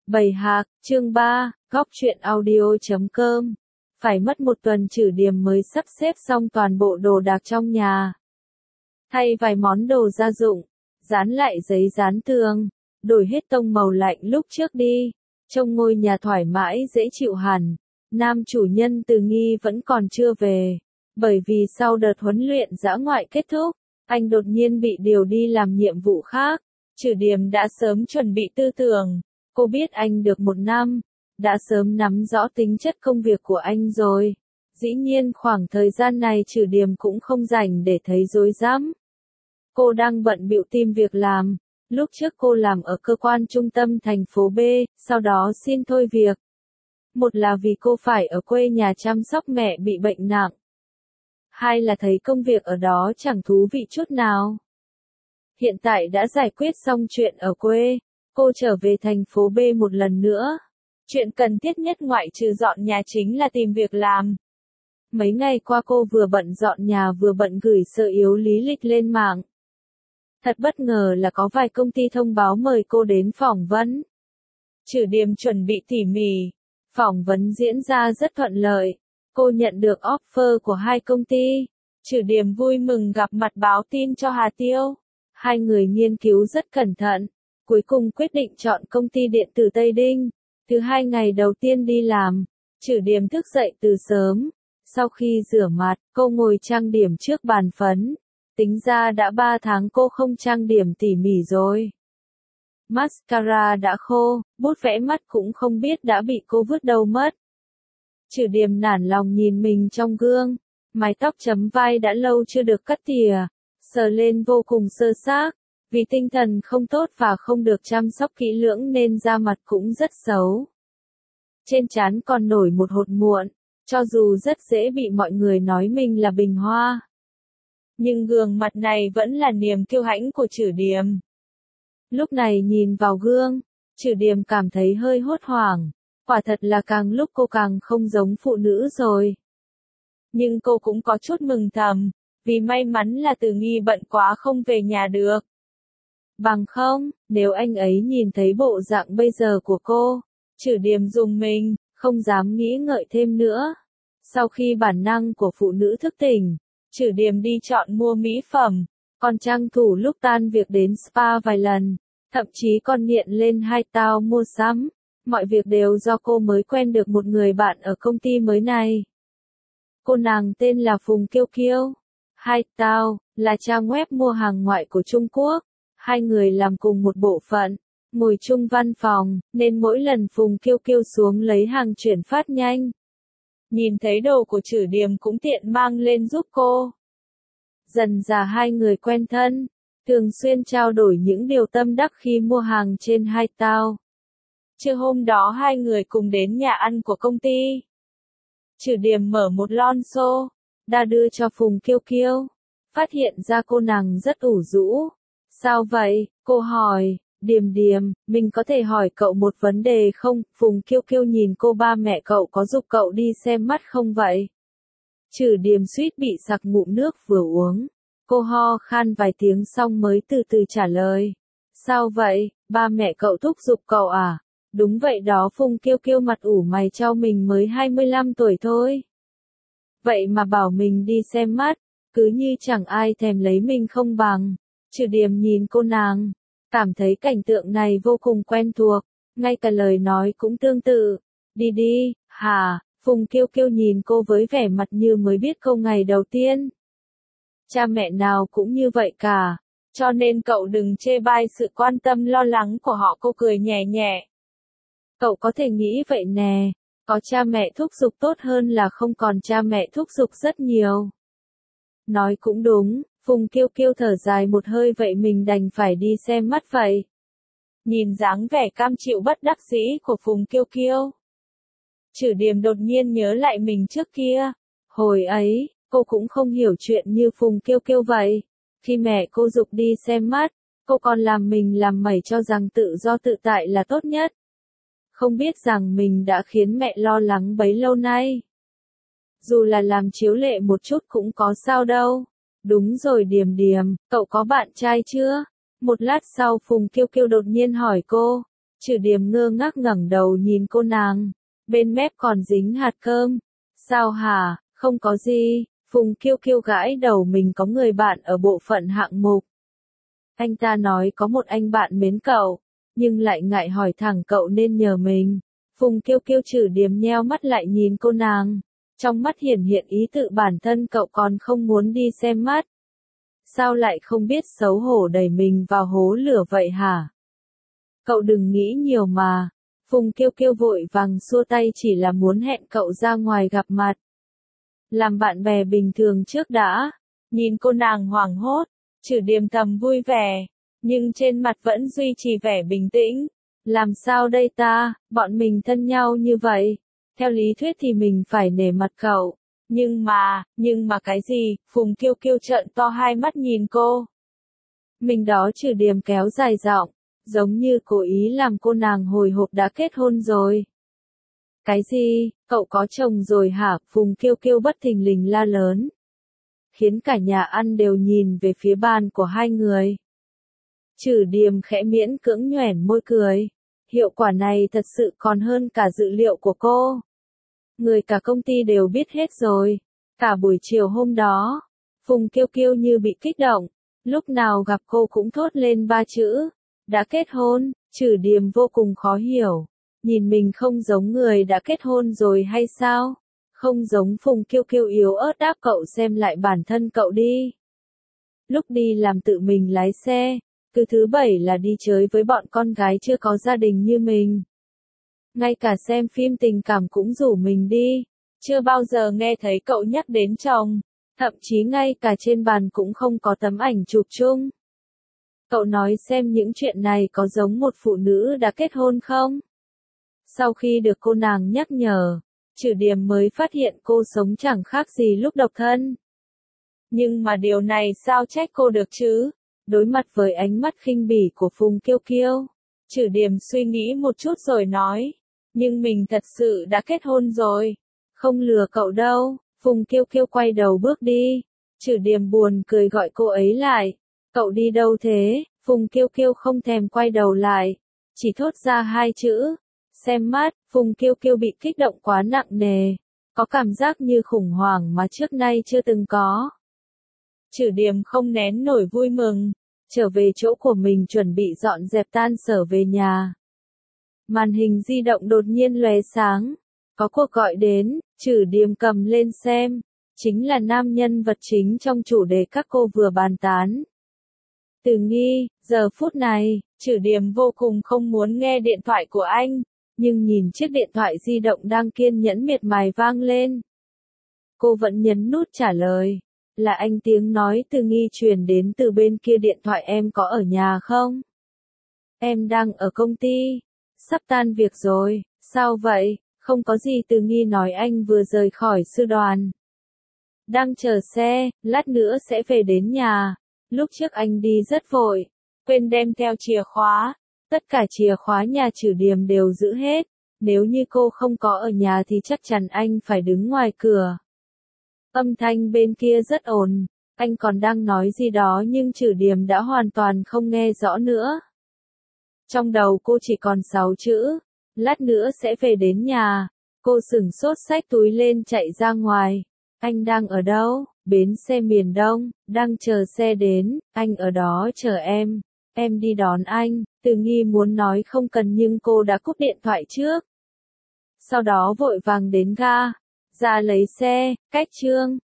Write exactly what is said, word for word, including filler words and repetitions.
Bầy hạc, chương ba, góc truyện audio.com. Phải mất một tuần Trử Điềm mới sắp xếp xong toàn bộ đồ đạc trong nhà. Thay vài món đồ gia dụng, dán lại giấy dán tường, đổi hết tông màu lạnh lúc trước đi, trông ngôi nhà thoải mái dễ chịu hẳn. Nam chủ nhân Từ Nghi vẫn còn chưa về, bởi vì sau đợt huấn luyện dã ngoại kết thúc, anh đột nhiên bị điều đi làm nhiệm vụ khác. Trử Điềm đã sớm chuẩn bị tư tưởng. Cô biết anh được một năm, đã sớm nắm rõ tính chất công việc của anh rồi. Dĩ nhiên khoảng thời gian này Trử Điềm cũng không rảnh để thấy rối rắm. Cô đang bận bịu tìm việc làm. Lúc trước cô làm ở cơ quan trung tâm thành phố B, sau đó xin thôi việc. Một là vì cô phải ở quê nhà chăm sóc mẹ bị bệnh nặng. Hai là thấy công việc ở đó chẳng thú vị chút nào. Hiện tại đã giải quyết xong chuyện ở quê. Cô trở về thành phố B một lần nữa. Chuyện cần thiết nhất ngoại trừ dọn nhà chính là tìm việc làm. Mấy ngày qua cô vừa bận dọn nhà vừa bận gửi sơ yếu lý lịch lên mạng. Thật bất ngờ là có vài công ty thông báo mời cô đến phỏng vấn. Trử Điềm chuẩn bị tỉ mỉ. Phỏng vấn diễn ra rất thuận lợi. Cô nhận được offer của hai công ty. Trử Điềm vui mừng gặp mặt báo tin cho Hà Tiêu. Hai người nghiên cứu rất cẩn thận. Cuối cùng quyết định chọn công ty điện tử Tây Đinh. Thứ hai ngày đầu tiên đi làm, Trử Điềm thức dậy từ sớm. Sau khi rửa mặt, cô ngồi trang điểm trước bàn phấn. Tính ra đã ba tháng cô không trang điểm tỉ mỉ rồi. Mascara đã khô, bút vẽ mắt cũng không biết đã bị cô vứt đâu mất. Trử Điềm nản lòng nhìn mình trong gương. Mái tóc chấm vai đã lâu chưa được cắt tỉa, sờ lên vô cùng sơ xác. Vì tinh thần không tốt và không được chăm sóc kỹ lưỡng nên da mặt cũng rất xấu. Trên trán còn nổi một hột mụn, cho dù rất dễ bị mọi người nói mình là bình hoa. Nhưng gương mặt này vẫn là niềm kiêu hãnh của Trử Điềm. Lúc này nhìn vào gương, Trử Điềm cảm thấy hơi hốt hoảng. Quả thật là càng lúc cô càng không giống phụ nữ rồi. Nhưng cô cũng có chút mừng thầm, vì may mắn là Từ Nghi bận quá không về nhà được. Bằng không, nếu anh ấy nhìn thấy bộ dạng bây giờ của cô, Trử Điềm rùng mình, không dám nghĩ ngợi thêm nữa. Sau khi bản năng của phụ nữ thức tỉnh, Trử Điềm đi chọn mua mỹ phẩm, còn tranh thủ lúc tan việc đến spa vài lần, thậm chí còn nghiện lên hai tao mua sắm. Mọi việc đều do cô mới quen được một người bạn ở công ty mới này. Cô nàng tên là Phùng Kiêu Kiêu. Hai tao là trang web mua hàng ngoại của Trung Quốc. Hai người làm cùng một bộ phận, ngồi chung văn phòng, nên mỗi lần Phùng Kiêu Kiêu xuống lấy hàng chuyển phát nhanh. Nhìn thấy đồ của Trử Điềm cũng tiện mang lên giúp cô. Dần dà hai người quen thân, thường xuyên trao đổi những điều tâm đắc khi mua hàng trên hai tao. Trưa hôm đó hai người cùng đến nhà ăn của công ty. Trử Điềm mở một lon xô, đã đưa cho Phùng Kiêu Kiêu. Phát hiện ra cô nàng rất ủ rũ. Sao vậy? Cô hỏi. Điềm Điềm, mình có thể hỏi cậu một vấn đề không? Phùng Kiêu Kiêu nhìn cô, ba mẹ cậu có giục cậu đi xem mắt không vậy? Trử Điềm suýt bị sặc ngụm nước vừa uống. Cô ho khan vài tiếng xong mới từ từ trả lời. Sao vậy? Ba mẹ cậu thúc giục cậu à? Đúng vậy đó. Phùng Kiêu Kiêu mặt ủ mày trao, mình mới hai mươi lăm tuổi thôi. Vậy mà bảo mình đi xem mắt, cứ như chẳng ai thèm lấy mình không bằng. Trử Điềm nhìn cô nàng, cảm thấy cảnh tượng này vô cùng quen thuộc, ngay cả lời nói cũng tương tự. Đi đi, hả? Phùng Kiêu Kiêu nhìn cô với vẻ mặt như mới biết câu ngày đầu tiên. Cha mẹ nào cũng như vậy cả, cho nên cậu đừng chê bai sự quan tâm lo lắng của họ. Cô cười nhẹ nhẹ. Cậu có thể nghĩ vậy nè, có cha mẹ thúc giục tốt hơn là không còn cha mẹ thúc giục rất nhiều. Nói cũng đúng. Phùng Kiêu Kiêu thở dài một hơi, vậy mình đành phải đi xem mắt vậy. Nhìn dáng vẻ cam chịu bất đắc dĩ của Phùng Kiêu Kiêu, Trử Điềm đột nhiên nhớ lại mình trước kia. Hồi ấy, cô cũng không hiểu chuyện như Phùng Kiêu Kiêu vậy. Khi mẹ cô giục đi xem mắt, cô còn làm mình làm mẩy cho rằng tự do tự tại là tốt nhất. Không biết rằng mình đã khiến mẹ lo lắng bấy lâu nay. Dù là làm chiếu lệ một chút cũng có sao đâu. Đúng rồi Điềm Điềm, cậu có bạn trai chưa? Một lát sau Phùng Kiêu Kiêu đột nhiên hỏi cô. Trừ Điềm ngơ ngác ngẩng đầu nhìn cô nàng, bên mép còn dính hạt cơm. Sao hả, không có gì, Phùng Kiêu Kiêu gãi đầu mình có người bạn ở bộ phận hạng mục. Anh ta nói có một anh bạn mến cậu, nhưng lại ngại hỏi thẳng cậu nên nhờ mình. Phùng Kiêu Kiêu Trừ Điềm nheo mắt lại nhìn cô nàng, trong mắt hiển hiện ý tự bản thân cậu còn không muốn đi xem mắt. Sao lại không biết xấu hổ đẩy mình vào hố lửa vậy hả? Cậu đừng nghĩ nhiều mà. Phùng Kiêu Kiêu vội vàng xua tay chỉ là muốn hẹn cậu ra ngoài gặp mặt. Làm bạn bè bình thường trước đã. Nhìn cô nàng hoảng hốt, Trừ Điềm thầm vui vẻ, nhưng trên mặt vẫn duy trì vẻ bình tĩnh. Làm sao đây ta, bọn mình thân nhau như vậy. Theo lý thuyết thì mình phải nể mặt cậu. Nhưng mà, nhưng mà cái gì? Phùng Kiêu Kiêu trợn to hai mắt nhìn cô. Mình đó Trừ Điềm kéo dài giọng, giống như cố ý làm cô nàng hồi hộp đã kết hôn rồi. Cái gì, cậu có chồng rồi hả? Phùng Kiêu Kiêu bất thình lình la lớn, khiến cả nhà ăn đều nhìn về phía bàn của hai người. Trừ Điềm khẽ miễn cưỡng nhoẻn môi cười. Hiệu quả này thật sự còn hơn cả dự liệu của cô. Người cả công ty đều biết hết rồi. Cả buổi chiều hôm đó, Phùng Kiêu Kiêu như bị kích động, lúc nào gặp cô cũng thốt lên ba chữ, đã kết hôn. Trừ Điềm vô cùng khó hiểu, nhìn mình không giống người đã kết hôn rồi hay sao? Không giống. Phùng Kiêu Kiêu yếu ớt đáp cậu xem lại bản thân cậu đi. Lúc đi làm tự mình lái xe, cứ thứ bảy là đi chơi với bọn con gái chưa có gia đình như mình. Ngay cả xem phim tình cảm cũng rủ mình đi. Chưa bao giờ nghe thấy cậu nhắc đến chồng. Thậm chí ngay cả trên bàn cũng không có tấm ảnh chụp chung. Cậu nói xem những chuyện này có giống một phụ nữ đã kết hôn không? Sau khi được cô nàng nhắc nhở, Trừ Điềm mới phát hiện cô sống chẳng khác gì lúc độc thân. Nhưng mà điều này sao trách cô được chứ? Đối mặt với ánh mắt khinh bỉ của Phùng Kiêu Kiêu, Trừ Điềm suy nghĩ một chút rồi nói, nhưng mình thật sự đã kết hôn rồi. Không lừa cậu đâu. Phùng Kiêu Kiêu quay đầu bước đi. Trừ Điềm buồn cười gọi cô ấy lại. Cậu đi đâu thế? Phùng Kiêu Kiêu không thèm quay đầu lại, chỉ thốt ra hai chữ, xem mắt. Phùng Kiêu Kiêu bị kích động quá nặng nề, có cảm giác như khủng hoảng mà trước nay chưa từng có. Trừ Điềm không nén nổi vui mừng, trở về chỗ của mình chuẩn bị dọn dẹp tan sở về nhà. Màn hình di động đột nhiên lóe sáng, có cuộc gọi đến. Trừ Điềm cầm lên xem, chính là nam nhân vật chính trong chủ đề các cô vừa bàn tán. Từ Nghi. Giờ phút này, Trừ Điềm vô cùng không muốn nghe điện thoại của anh, nhưng nhìn chiếc điện thoại di động đang kiên nhẫn miệt mài vang lên, cô vẫn nhấn nút trả lời. Là anh. Tiếng nói Từ Nghi truyền đến từ bên kia điện thoại. Em có ở nhà không? Em đang ở công ty. Sắp tan việc rồi. Sao vậy? Không có gì. Từ Nghi nói anh vừa rời khỏi sư đoàn. Đang chờ xe, lát nữa sẽ về đến nhà. Lúc trước anh đi rất vội, quên đem theo chìa khóa. Tất cả chìa khóa nhà Trừ Điềm đều giữ hết. Nếu như cô không có ở nhà thì chắc chắn anh phải đứng ngoài cửa. Âm thanh bên kia rất ồn, anh còn đang nói gì đó nhưng Trừ Điềm đã hoàn toàn không nghe rõ nữa. Trong đầu cô chỉ còn sáu chữ, lát nữa sẽ về đến nhà. Cô sửng sốt xách túi lên chạy ra ngoài. Anh đang ở đâu? Bến xe miền Đông, đang chờ xe đến. Anh ở đó chờ em, em đi đón anh. Từ Nghi muốn nói không cần nhưng cô đã cúp điện thoại trước. Sau đó vội vàng đến ga, ra lấy xe. Cách Trương